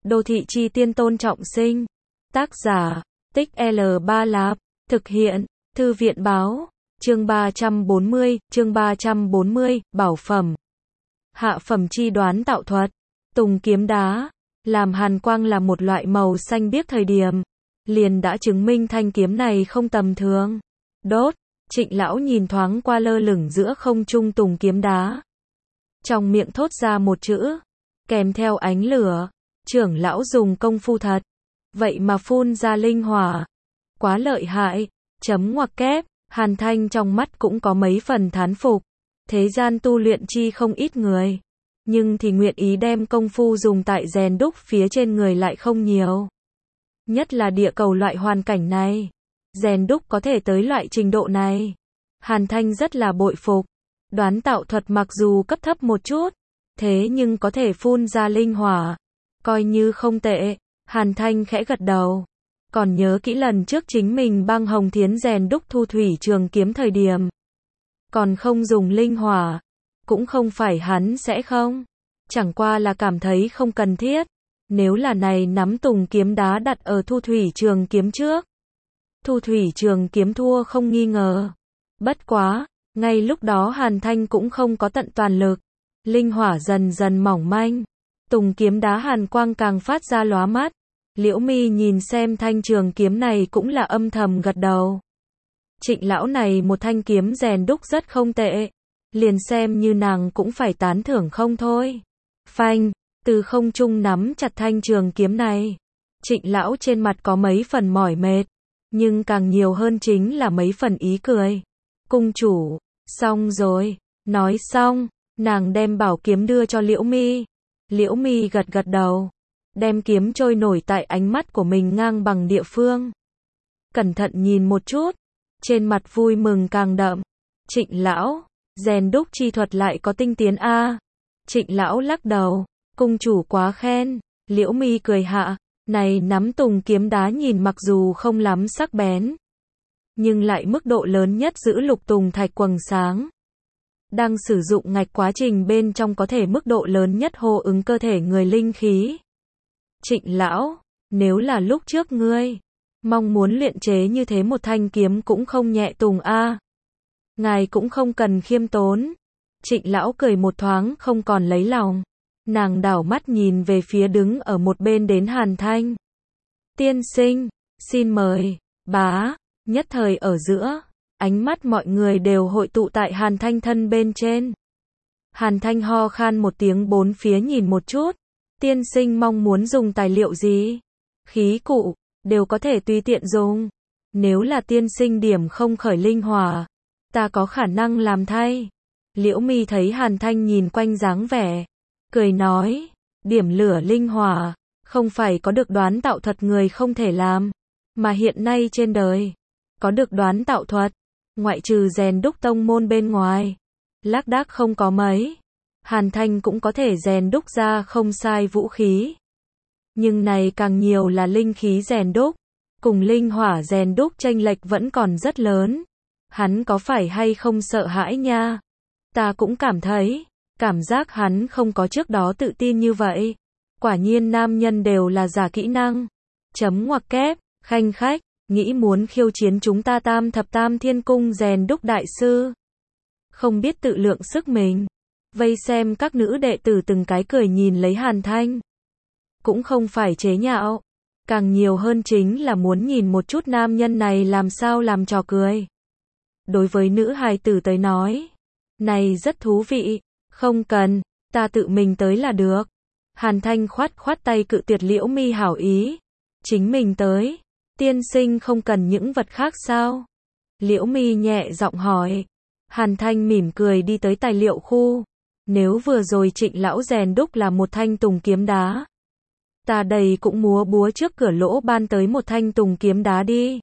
Đô thị chi tiên Tôn Trọng Sinh. Tác giả, Tích L3 Lạp. Thực hiện, Thư viện báo. Chương 340, Bảo phẩm. Hạ phẩm chi đoán tạo thuật. Tùng kiếm đá. Làm hàn quang là một loại màu xanh biếc thời điểm. Liền đã chứng minh thanh kiếm này không tầm thường. Đốt. Trịnh lão nhìn thoáng qua lơ lửng giữa không trung tùng kiếm đá. Trong miệng thốt ra một chữ. Kèm theo ánh lửa. Trưởng lão dùng công phu thật. Vậy mà phun ra linh hỏa. Quá lợi hại. Chấm ngoặc kép. Hàn Thanh trong mắt cũng có mấy phần thán phục. Thế gian tu luyện chi không ít người. Nhưng thì nguyện ý đem công phu dùng tại rèn đúc phía trên người lại không nhiều. Nhất là địa cầu loại hoàn cảnh này. Rèn đúc có thể tới loại trình độ này. Hàn Thanh rất là bội phục. Đoán tạo thuật mặc dù cấp thấp một chút. Thế nhưng có thể phun ra linh hỏa. Coi như không tệ. Hàn Thanh khẽ gật đầu. Còn nhớ kỹ lần trước chính mình băng hồng thiến rèn đúc thu thủy trường kiếm thời điểm. Còn không dùng linh hỏa. Cũng không phải hắn sẽ không. Chẳng qua là cảm thấy không cần thiết. Nếu là này nắm tùng kiếm đá đặt ở thu thủy trường kiếm trước. Thu thủy trường kiếm thua không nghi ngờ. Bất quá, ngay lúc đó Hàn Thanh cũng không có tận toàn lực. Linh hỏa dần dần mỏng manh. Tùng kiếm đá hàn quang càng phát ra lóa mắt. Liễu Mi nhìn xem thanh trường kiếm này cũng là âm thầm gật đầu. Trịnh lão này một thanh kiếm rèn đúc rất không tệ. Liền xem như nàng cũng phải tán thưởng không thôi. Phanh, từ không trung nắm chặt thanh trường kiếm này. Trịnh lão trên mặt có mấy phần mỏi mệt. Nhưng càng nhiều hơn chính là mấy phần ý cười. Cung chủ, xong rồi. Nói xong, nàng đem bảo kiếm đưa cho Liễu Mi. Liễu Mi gật gật đầu. Đem kiếm trôi nổi tại ánh mắt của mình ngang bằng địa phương. Cẩn thận nhìn một chút. Trên mặt vui mừng càng đậm. Trịnh lão, rèn đúc chi thuật lại có tinh tiến a. Trịnh lão lắc đầu. Cung chủ quá khen. Liễu Mi cười hạ. Này nắm tùng kiếm đá nhìn mặc dù không lắm sắc bén. Nhưng lại mức độ lớn nhất giữ lục tùng thạch quầng sáng. Đang sử dụng ngạch quá trình bên trong có thể mức độ lớn nhất hô ứng cơ thể người linh khí. Trịnh lão, nếu là lúc trước ngươi mong muốn luyện chế như thế một thanh kiếm cũng không nhẹ tùng a. Ngài cũng không cần khiêm tốn. Trịnh lão cười một thoáng không còn lấy lòng. Nàng đảo mắt nhìn về phía đứng ở một bên đến Hàn Thanh. Tiên sinh, xin mời, bá. Nhất thời ở giữa, ánh mắt mọi người đều hội tụ tại Hàn Thanh thân bên trên. Hàn Thanh ho khan một tiếng bốn phía nhìn một chút. Tiên sinh mong muốn dùng tài liệu gì? Khí cụ, đều có thể tùy tiện dùng. Nếu là tiên sinh điểm không khởi linh hỏa, ta có khả năng làm thay. Liễu Mi thấy Hàn Thanh nhìn quanh dáng vẻ. Cười nói, điểm lửa linh hỏa, không phải có được đoán tạo thuật người không thể làm. Mà hiện nay trên đời, có được đoán tạo thuật, ngoại trừ rèn đúc tông môn bên ngoài. Lác đác không có mấy. Hàn Thanh cũng có thể rèn đúc ra không sai vũ khí. Nhưng này càng nhiều là linh khí rèn đúc. Cùng linh hỏa rèn đúc chênh lệch vẫn còn rất lớn. Hắn có phải hay không sợ hãi nha? Ta cũng cảm thấy. Cảm giác hắn không có trước đó tự tin như vậy. Quả nhiên nam nhân đều là giả kỹ năng. Chấm ngoặc kép, khanh khách, nghĩ muốn khiêu chiến chúng ta tam thập tam thiên cung rèn đúc đại sư. Không biết tự lượng sức mình. Vây xem các nữ đệ tử từng cái cười nhìn lấy Hàn Thanh. Cũng không phải chế nhạo. Càng nhiều hơn chính là muốn nhìn một chút nam nhân này làm sao làm trò cười. Đối với nữ hài tử tới nói. Này rất thú vị. Không cần, ta tự mình tới là được. Hàn Thanh khoát tay cự tuyệt Liễu Mi hảo ý. Chính mình tới. Tiên sinh không cần những vật khác sao? Liễu Mi nhẹ giọng hỏi. Hàn Thanh mỉm cười đi tới tài liệu khu. Nếu vừa rồi Trịnh lão rèn đúc là một thanh tùng kiếm đá. Ta đây cũng múa búa trước cửa lỗ ban tới một thanh tùng kiếm đá đi.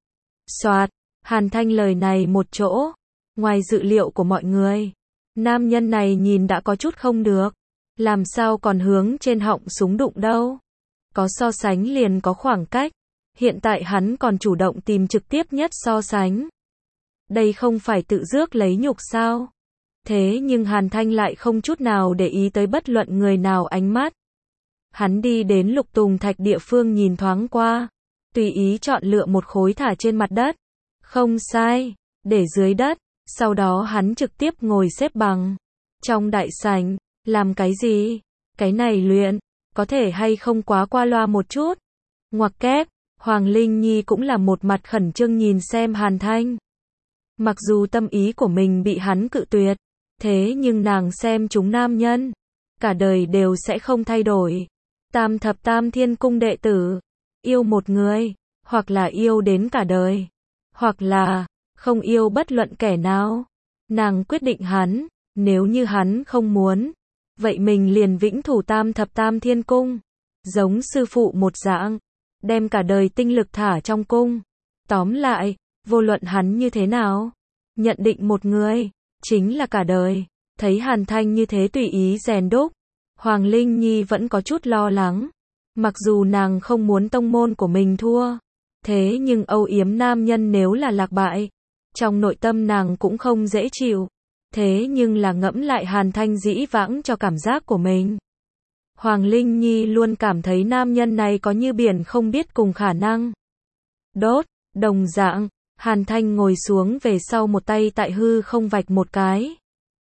Soạt, Hàn Thanh lời này một chỗ. Ngoài dự liệu của mọi người. Nam nhân này nhìn đã có chút không được. Làm sao còn hướng trên họng súng đụng đâu. Có so sánh liền có khoảng cách. Hiện tại hắn còn chủ động tìm trực tiếp nhất so sánh. Đây không phải tự rước lấy nhục sao? Thế nhưng Hàn Thanh lại không chút nào để ý tới bất luận người nào ánh mắt. Hắn đi đến Lục Tùng Thạch địa phương nhìn thoáng qua, tùy ý chọn lựa một khối thả trên mặt đất. Không sai, để dưới đất, sau đó hắn trực tiếp ngồi xếp bằng. Trong đại sảnh, làm cái gì? Cái này luyện, có thể hay không quá qua loa một chút? Ngoặc kép, Hoàng Linh Nhi cũng là một mặt khẩn trương nhìn xem Hàn Thanh. Mặc dù tâm ý của mình bị hắn cự tuyệt, thế nhưng nàng xem chúng nam nhân, cả đời đều sẽ không thay đổi. Tam thập tam thiên cung đệ tử, yêu một người, hoặc là yêu đến cả đời, hoặc là không yêu bất luận kẻ nào. Nàng quyết định hắn, nếu như hắn không muốn, vậy mình liền vĩnh thủ tam thập tam thiên cung, giống sư phụ một dạng, đem cả đời tinh lực thả trong cung. Tóm lại, vô luận hắn như thế nào, nhận định một người, chính là cả đời. Thấy Hàn Thanh như thế tùy ý rèn đúc, Hoàng Linh Nhi vẫn có chút lo lắng. Mặc dù nàng không muốn tông môn của mình thua, thế nhưng âu yếm nam nhân nếu là lạc bại, trong nội tâm nàng cũng không dễ chịu. Thế nhưng là ngẫm lại Hàn Thanh dĩ vãng cho cảm giác của mình, Hoàng Linh Nhi luôn cảm thấy nam nhân này có như biển không biết cùng khả năng. Đốt, đồng dạng, Hàn Thanh ngồi xuống về sau một tay tại hư không vạch một cái.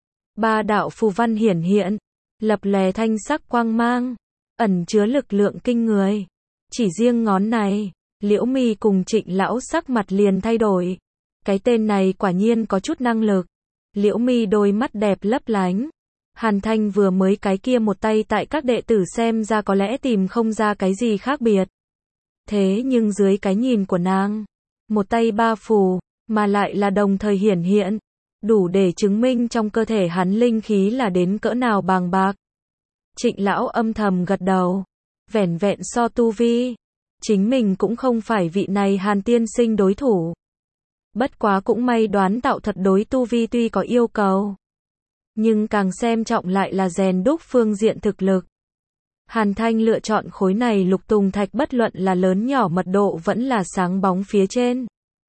Ba đạo phù văn hiển hiện, lập lè thanh sắc quang mang, ẩn chứa lực lượng kinh người. Chỉ riêng ngón này, Liễu Mi cùng Trịnh lão sắc mặt liền thay đổi. Cái tên này quả nhiên có chút năng lực. Liễu Mi đôi mắt đẹp lấp lánh. Hàn Thanh vừa mới cái kia một tay tại các đệ tử xem ra có lẽ tìm không ra cái gì khác biệt. Thế nhưng dưới cái nhìn của nàng, một tay ba phù, mà lại là đồng thời hiển hiện, đủ để chứng minh trong cơ thể hắn linh khí là đến cỡ nào bàng bạc. Trịnh lão âm thầm gật đầu, vẻn vẹn so tu vi, chính mình cũng không phải vị này Hàn tiên sinh đối thủ. Bất quá cũng may Đoán Tạo Thuật đối tu vi tuy có yêu cầu, nhưng càng xem trọng lại là rèn đúc phương diện thực lực. Hàn Thanh lựa chọn khối này Lục Tùng Thạch bất luận là lớn nhỏ mật độ vẫn là sáng bóng phía trên.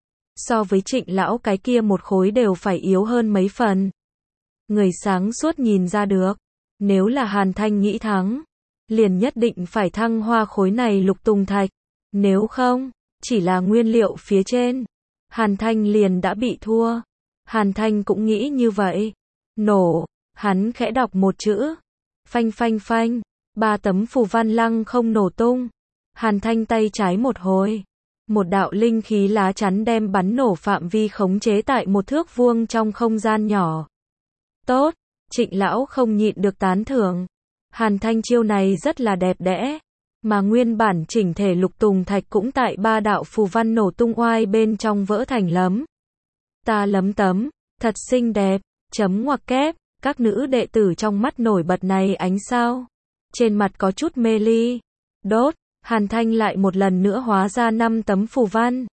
So với Trịnh lão cái kia một khối đều phải yếu hơn mấy phần. Người sáng suốt nhìn ra được, nếu là Hàn Thanh nghĩ thắng, liền nhất định phải thăng hoa khối này Lục Tùng Thạch. Nếu không, chỉ là nguyên liệu phía trên, Hàn Thanh liền đã bị thua. Hàn Thanh cũng nghĩ như vậy. Nổ, hắn khẽ đọc một chữ. Phanh phanh phanh, 3 tấm phù văn lăng không nổ tung. Hàn Thanh tay trái một hồi, một đạo linh khí lá chắn đem bắn nổ phạm vi khống chế tại một thước vuông trong không gian nhỏ. Tốt, Trịnh lão không nhịn được tán thưởng. Hàn Thanh chiêu này rất là đẹp đẽ, mà nguyên bản chỉnh thể Lục Tùng Thạch cũng tại 3 đạo phù văn nổ tung oai bên trong vỡ thành lấm. Ta lấm tấm, thật xinh đẹp, chấm ngoặc kép, các nữ đệ tử trong mắt nổi bật này ánh sao. Trên mặt có chút mê ly. Đốt, Hàn Thanh lại một lần nữa hóa ra 5 tấm phù văn.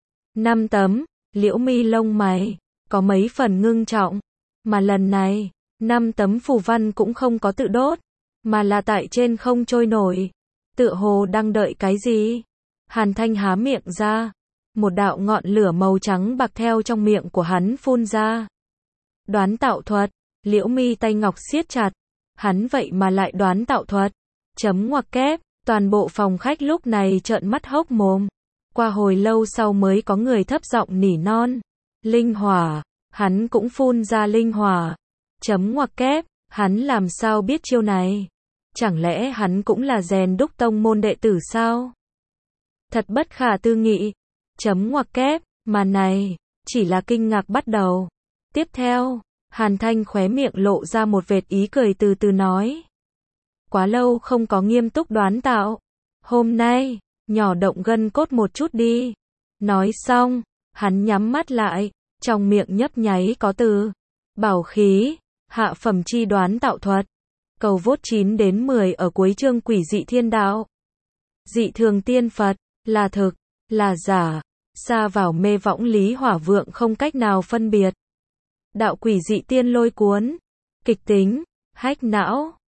5 tấm, Liễu Mi lông mày, có mấy phần ngưng trọng. Mà lần này, 5 tấm phù văn cũng không có tự đốt, mà là tại trên không trôi nổi. Tựa hồ đang đợi cái gì? Hàn Thanh há miệng ra. Một đạo ngọn lửa màu trắng bạc theo trong miệng của hắn phun ra. Đoán tạo thuật, Liễu Mi tay ngọc siết chặt. Hắn vậy mà lại đoán tạo thuật. Chấm ngoặc kép, toàn bộ phòng khách lúc này trợn mắt hốc mồm. Qua hồi lâu sau mới có người thấp giọng nỉ non. Linh hỏa, hắn cũng phun ra linh hỏa. Chấm ngoặc kép, hắn làm sao biết chiêu này? Chẳng lẽ hắn cũng là rèn đúc tông môn đệ tử sao? Thật bất khả tư nghị. Chấm ngoặc kép, mà này, chỉ là kinh ngạc bắt đầu. Tiếp theo, Hàn Thanh khóe miệng lộ ra một vệt ý cười từ từ nói. Quá lâu không có nghiêm túc đoán tạo. Hôm nay, nhỏ động gân cốt một chút đi. Nói xong, hắn nhắm mắt lại, trong miệng nhấp nháy có từ. Bảo khí, hạ phẩm chi đoán tạo thuật. Cầu vốt 9 đến 10 ở cuối chương Quỷ dị thiên đạo. Dị thường tiên Phật, là thực, là giả, xa vào mê võng lý hỏa vượng không cách nào phân biệt. Đạo quỷ dị tiên lôi cuốn, kịch tính, hách não.